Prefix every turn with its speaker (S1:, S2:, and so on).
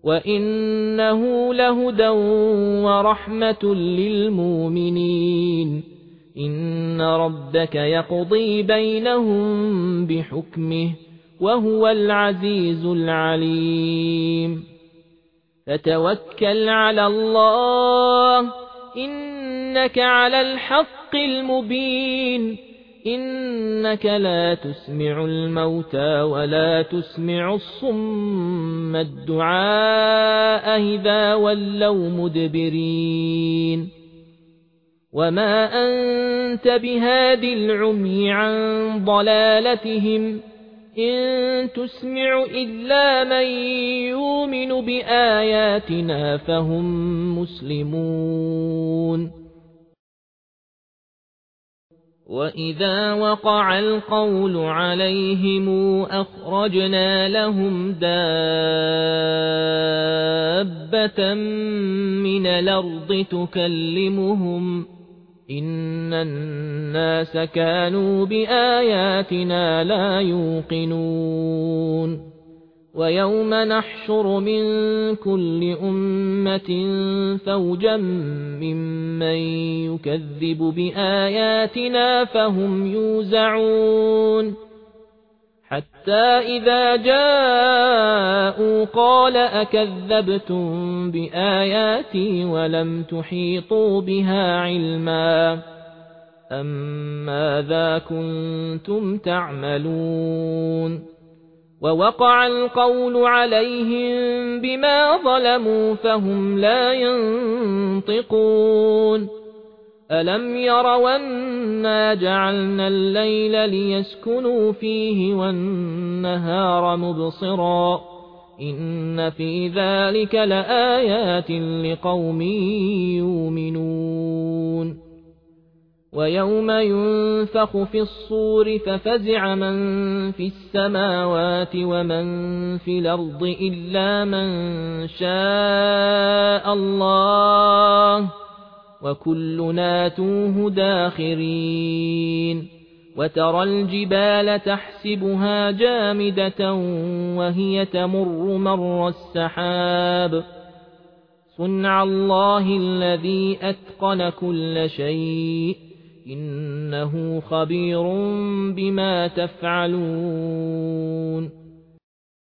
S1: وإنه لهدى ورحمة للمؤمنين إن ربك يقضي بينهم بحكمه وهو العزيز العليم فتوكل على الله إنك على الحق المبين إنك لا تسمع الموتى ولا تسمع الصم الدعاء إذا ولوا مدبرين وما أنت بهاد العمي عن ضلالتهم إن تسمع إلا من يؤمن بآياتنا فهم مسلمون وإذا وقع القول عليهم أخرجنا لهم دابة من الأرض تكلمهم إن الناس كانوا بآياتنا لا يوقنون ويوم نحشر من كل أمة فوجا ممن يكذب بآياتنا فهم يوزعون حتى إذا جاءوا قال أكذبتم بآياتي ولم تحيطوا بها علما أم ماذا كنتم تعملون ووقع القول عليهم بما ظلموا فهم لا ينطقون ألم يروا أنا جعلنا الليل ليسكنوا فيه والنهار مبصرا إن في ذلك لآيات لقوم يؤمنون ويوم ينفخ في الصور ففزع من في السماوات ومن في الأرض إلا من شاء الله وكلنا توه داخرين وترى الجبال تحسبها جامدة وهي تمر مر السحاب صنع الله الذي أتقن كل شيء إنه خبير بما تفعلون